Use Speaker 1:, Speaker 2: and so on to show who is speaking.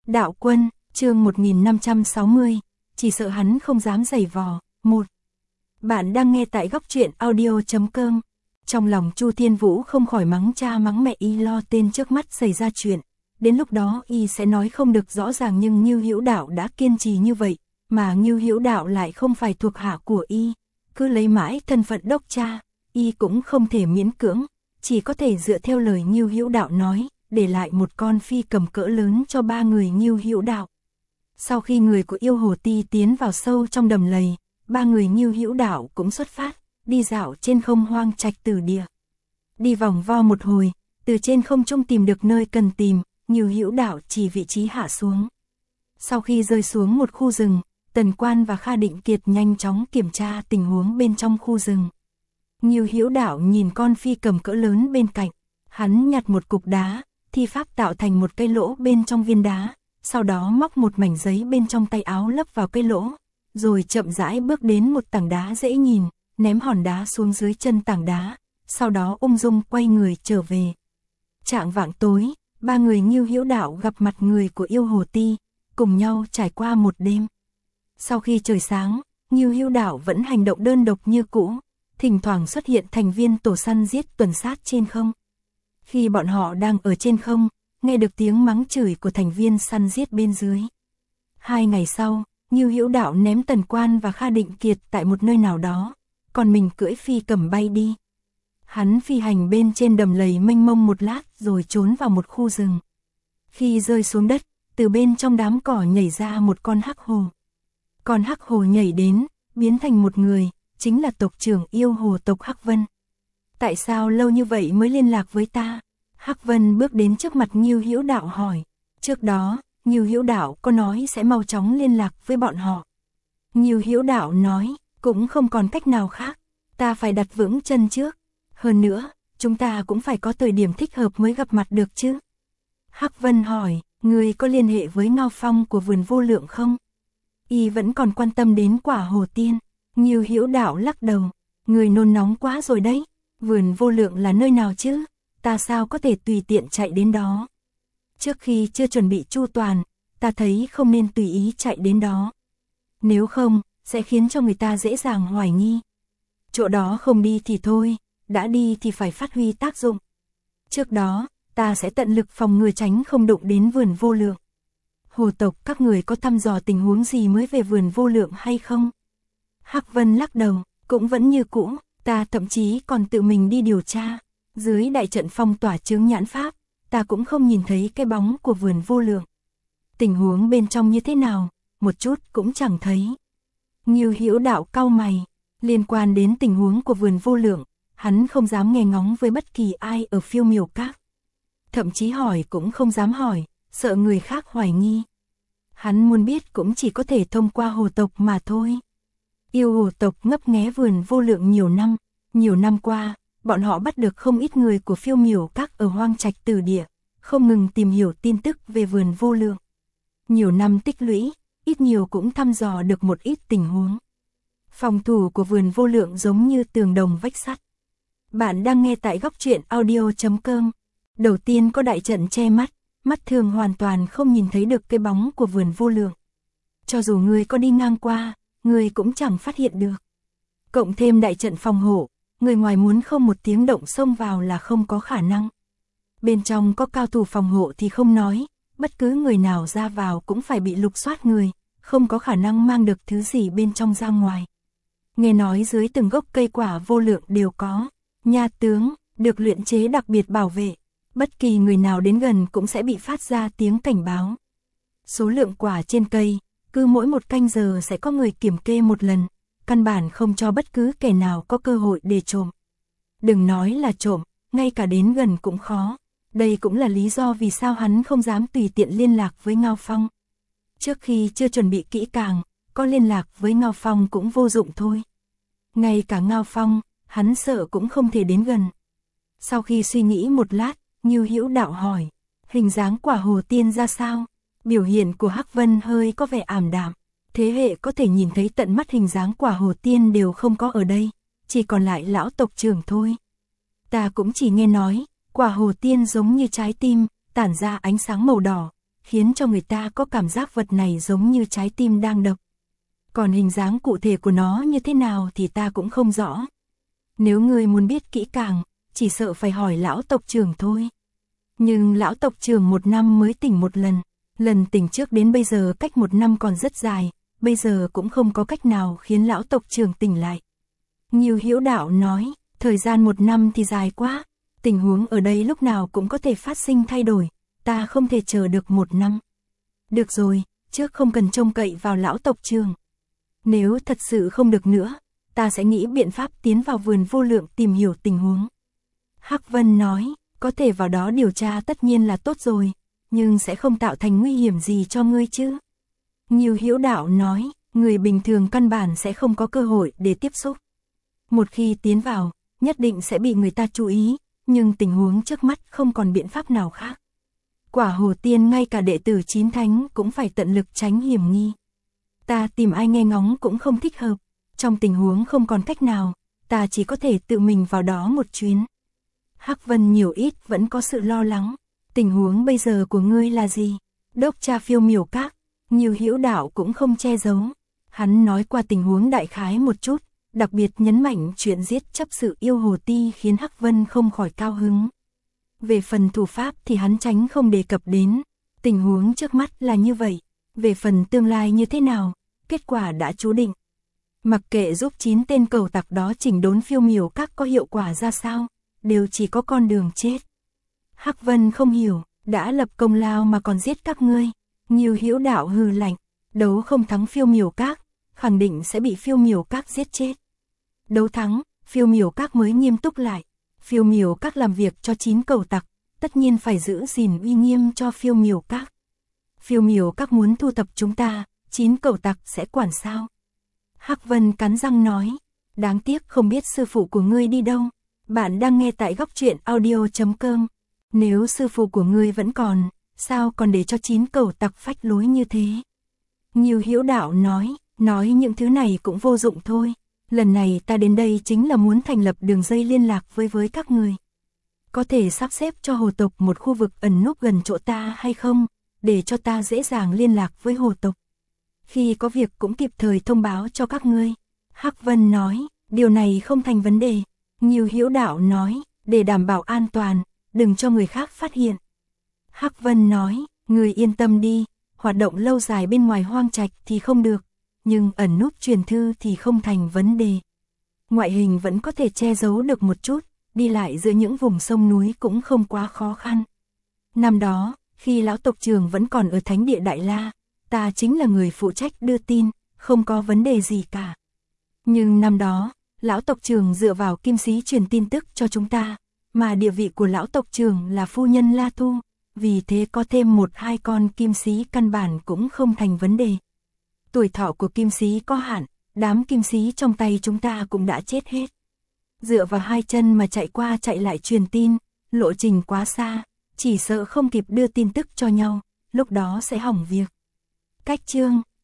Speaker 1: Đạo quân, chương 1560, chỉ sợ hắn không dám giày vò. 1. Bạn đang nghe tại góc truyện audio.com. Trong lòng Chu Thiên Vũ không khỏi mắng cha mắng mẹ y lo tên trước mắt xảy ra chuyện. Đến lúc đó y sẽ nói không được rõ ràng, nhưng Ngưu Hữu Đạo đã kiên trì như vậy, mà Ngưu Hữu Đạo lại không phải thuộc hạ của y. Cứ lấy mãi thân phận đốc cha, y cũng không thể miễn cưỡng, chỉ có thể dựa theo lời Ngưu Hữu Đạo nói, để lại một con phi cầm cỡ lớn cho ba người Ngưu Hữu Đạo. Sau khi người của yêu hồ ti tiến vào sâu trong đầm lầy, ba người Ngưu Hữu Đạo cũng xuất phát, đi dạo trên không hoang trạch tử địa. Đi vòng vo một hồi, từ trên không trung tìm được nơi cần tìm, Ngưu Hữu Đạo chỉ vị trí hạ xuống. Sau khi rơi xuống một khu rừng, Tần Quan và Kha Định Kiệt nhanh chóng kiểm tra tình huống bên trong khu rừng. Ngưu Hữu Đạo nhìn con phi cầm cỡ lớn bên cạnh, hắn nhặt một cục đá, thi pháp tạo thành một cái lỗ bên trong viên đá, sau đó móc một mảnh giấy bên trong tay áo lấp vào cái lỗ, rồi chậm rãi bước đến một tảng đá dễ nhìn, ném hòn đá xuống dưới chân tảng đá, sau đó ung dung quay người trở về. Chạng vạng tối, ba người Ngưu Hữu Đạo gặp mặt người của yêu hồ ti, cùng nhau trải qua một đêm. Sau khi trời sáng, Ngưu Hữu Đạo vẫn hành động đơn độc như cũ, thỉnh thoảng xuất hiện thành viên tổ săn giết tuần sát trên không. Khi bọn họ đang ở trên không, nghe được tiếng mắng chửi của thành viên săn giết bên dưới. 2 ngày sau, Ngưu Hữu Đạo ném Tần Quan và Kha Định Kiệt tại một nơi nào đó, còn mình cưỡi phi cầm bay đi. Hắn phi hành bên trên đầm lầy mênh mông một lát rồi trốn vào một khu rừng. Khi rơi xuống đất, từ bên trong đám cỏ nhảy ra một con hắc hồ. Con hắc hồ nhảy đến, biến thành một người, chính là tộc trưởng yêu hồ tộc Hắc Vân. Tại sao lâu như vậy mới liên lạc với ta? Hắc Vân bước đến trước mặt Ngưu Hữu Đạo hỏi. Trước đó, Ngưu Hữu Đạo có nói sẽ mau chóng liên lạc với bọn họ. Ngưu Hữu Đạo nói, cũng không còn cách nào khác, ta phải đặt vững chân trước. Hơn nữa, chúng ta cũng phải có thời điểm thích hợp mới gặp mặt được chứ. Hắc Vân hỏi, người có liên hệ với Ngao Phong của vườn vô lượng không? Y vẫn còn quan tâm đến quả hồ tiên. Ngưu Hữu Đạo lắc đầu, người nôn nóng quá rồi đấy, vườn vô lượng là nơi nào chứ, ta sao có thể tùy tiện chạy đến đó. Trước khi chưa chuẩn bị chu toàn, ta thấy không nên tùy ý chạy đến đó. Nếu không, sẽ khiến cho người ta dễ dàng hoài nghi. Chỗ đó không đi thì thôi, đã đi thì phải phát huy tác dụng. Trước đó, ta sẽ tận lực phòng ngừa tránh không đụng đến vườn vô lượng. Hồ tộc các người có thăm dò tình huống gì mới về vườn vô lượng hay không? Hắc Vân lắc đầu, cũng vẫn như cũ, ta thậm chí còn tự mình đi điều tra. Dưới đại trận phong tỏa chướng nhãn pháp, ta cũng không nhìn thấy cái bóng của vườn vô lượng. Tình huống bên trong như thế nào, một chút cũng chẳng thấy. Ngưu Hữu Đạo cau mày, liên quan đến tình huống của vườn vô lượng, hắn không dám nghe ngóng với bất kỳ ai ở Phiêu Miểu Các. Thậm chí hỏi cũng không dám hỏi, sợ người khác hoài nghi. Hắn muốn biết cũng chỉ có thể thông qua hồ tộc mà thôi. Yêu hồ tộc ngấp nghé vườn vô lượng nhiều năm qua, bọn họ bắt được không ít người của Phiêu Miểu Các ở hoang trạch tử địa, không ngừng tìm hiểu tin tức về vườn vô lượng. Nhiều năm tích lũy, ít nhiều cũng thăm dò được một ít tình huống. Phòng thủ của vườn vô lượng giống như tường đồng vách sắt. Bạn đang nghe tại góc truyện audio.com. Đầu tiên có đại trận che mắt, mắt thường hoàn toàn không nhìn thấy được cái bóng của vườn vô lượng. Cho dù người có đi ngang qua, người cũng chẳng phát hiện được. Cộng thêm đại trận phòng hộ, người ngoài muốn không một tiếng động xông vào là không có khả năng. Bên trong có cao thủ phòng hộ thì không nói, bất cứ người nào ra vào cũng phải bị lục soát người, không có khả năng mang được thứ gì bên trong ra ngoài. Nghe nói dưới từng gốc cây quả vô lượng đều có nha tướng, được luyện chế đặc biệt bảo vệ. Bất kỳ người nào đến gần cũng sẽ bị phát ra tiếng cảnh báo. Số lượng quả trên cây, cứ mỗi một canh giờ sẽ có người kiểm kê một lần, căn bản không cho bất cứ kẻ nào có cơ hội để trộm. Đừng nói là trộm, ngay cả đến gần cũng khó. Đây cũng là lý do vì sao hắn không dám tùy tiện liên lạc với Ngao Phong. Trước khi chưa chuẩn bị kỹ càng, có liên lạc với Ngao Phong cũng vô dụng thôi. Ngay cả Ngao Phong, hắn sợ cũng không thể đến gần. Sau khi suy nghĩ một lát, Ngưu Hữu Đạo hỏi, hình dáng quả hồ tiên ra sao? Biểu hiện của Hắc Vân hơi có vẻ ảm đạm. Thế hệ có thể nhìn thấy tận mắt hình dáng quả hồ tiên đều không có ở đây, chỉ còn lại lão tộc trưởng thôi. Ta cũng chỉ nghe nói, quả hồ tiên giống như trái tim, tản ra ánh sáng màu đỏ, khiến cho người ta có cảm giác vật này giống như trái tim đang đập. Còn hình dáng cụ thể của nó như thế nào thì ta cũng không rõ. Nếu ngươi muốn biết kỹ càng, chỉ sợ phải hỏi lão tộc trưởng thôi. Nhưng lão tộc trưởng 1 năm mới tỉnh một lần tỉnh trước đến bây giờ cách 1 năm còn rất dài, bây giờ cũng không có cách nào khiến lão tộc trưởng tỉnh lại. Ngưu Hữu Đạo nói, thời gian 1 năm thì dài quá, tình huống ở đây lúc nào cũng có thể phát sinh thay đổi, ta không thể chờ được 1 năm. Được rồi, trước không cần trông cậy vào lão tộc trưởng. Nếu thật sự không được nữa, ta sẽ nghĩ biện pháp tiến vào vườn vô lượng tìm hiểu tình huống. Hắc Vân nói, có thể vào đó điều tra tất nhiên là tốt rồi, nhưng sẽ không tạo thành nguy hiểm gì cho ngươi chứ. Ngưu Hữu Đạo nói, người bình thường căn bản sẽ không có cơ hội để tiếp xúc. Một khi tiến vào, nhất định sẽ bị người ta chú ý, nhưng tình huống trước mắt không còn biện pháp nào khác. Quả Hồ Tiên ngay cả đệ tử 9 thánh cũng phải tận lực tránh hiểm nghi. Ta tìm ai nghe ngóng cũng không thích hợp, trong tình huống không còn cách nào, ta chỉ có thể tự mình vào đó một chuyến. Hắc Vân nhiều ít vẫn có sự lo lắng, tình huống bây giờ của ngươi là gì? Đốc tra Phiêu Miểu Các, Ngưu Hữu Đạo cũng không che giấu. Hắn nói qua tình huống đại khái một chút, đặc biệt nhấn mạnh chuyện giết chấp sự yêu hồ ti khiến Hắc Vân không khỏi cao hứng. Về phần thủ pháp thì hắn tránh không đề cập đến, tình huống trước mắt là như vậy, về phần tương lai như thế nào, kết quả đã chú định. Mặc kệ giúp 9 tên cẩu tặc đó chỉnh đốn Phiêu Miểu Các có hiệu quả ra sao, đều chỉ có con đường chết. Hắc Vân không hiểu, đã lập công lao mà còn giết các ngươi. Ngưu Hữu Đạo hừ lạnh, đấu không thắng Phiêu Miểu Các, khẳng định sẽ bị Phiêu Miểu Các giết chết. Đấu thắng, Phiêu Miểu Các mới nghiêm túc lại. Phiêu Miểu Các làm việc cho 9 cẩu tặc, tất nhiên phải giữ gìn uy nghiêm cho Phiêu Miểu Các. Phiêu Miểu Các muốn thu thập chúng ta, 9 cẩu tặc sẽ quản sao? Hắc Vân cắn răng nói, đáng tiếc không biết sư phụ của ngươi đi đâu. Bạn đang nghe tại góc truyện audio.com. Nếu sư phụ của ngươi vẫn còn, sao còn để cho 9 cẩu tặc phách lối như thế? Ngưu Hữu Đạo nói những thứ này cũng vô dụng thôi. Lần này ta đến đây chính là muốn thành lập đường dây liên lạc với các người. Có thể sắp xếp cho hồ tộc một khu vực ẩn núp gần chỗ ta hay không, để cho ta dễ dàng liên lạc với hồ tộc. Khi có việc cũng kịp thời thông báo cho các ngươi. Hắc Vân nói, điều này không thành vấn đề. Ngưu Hữu Đạo nói, để đảm bảo an toàn, đừng cho người khác phát hiện. Hắc Vân nói, người yên tâm đi, hoạt động lâu dài bên ngoài hoang trạch thì không được, nhưng ẩn núp truyền thư thì không thành vấn đề. Ngoại hình vẫn có thể che giấu được một chút, đi lại giữa những vùng sông núi cũng không quá khó khăn. Năm đó, khi lão tộc trưởng vẫn còn ở Thánh Địa Đại La, ta chính là người phụ trách đưa tin, không có vấn đề gì cả. Nhưng năm đó, lão tộc trưởng dựa vào kim sĩ truyền tin tức cho chúng ta, mà địa vị của lão tộc trưởng là phu nhân La Thu, vì thế có thêm 1-2 con kim sĩ căn bản cũng không thành vấn đề. Tuổi thọ của kim sĩ có hạn, đám kim sĩ trong tay chúng ta cũng đã chết hết. Dựa vào 2 chân mà chạy qua chạy lại truyền tin, lộ trình quá xa, chỉ sợ không kịp đưa tin tức cho nhau, lúc đó sẽ hỏng việc. Cách chương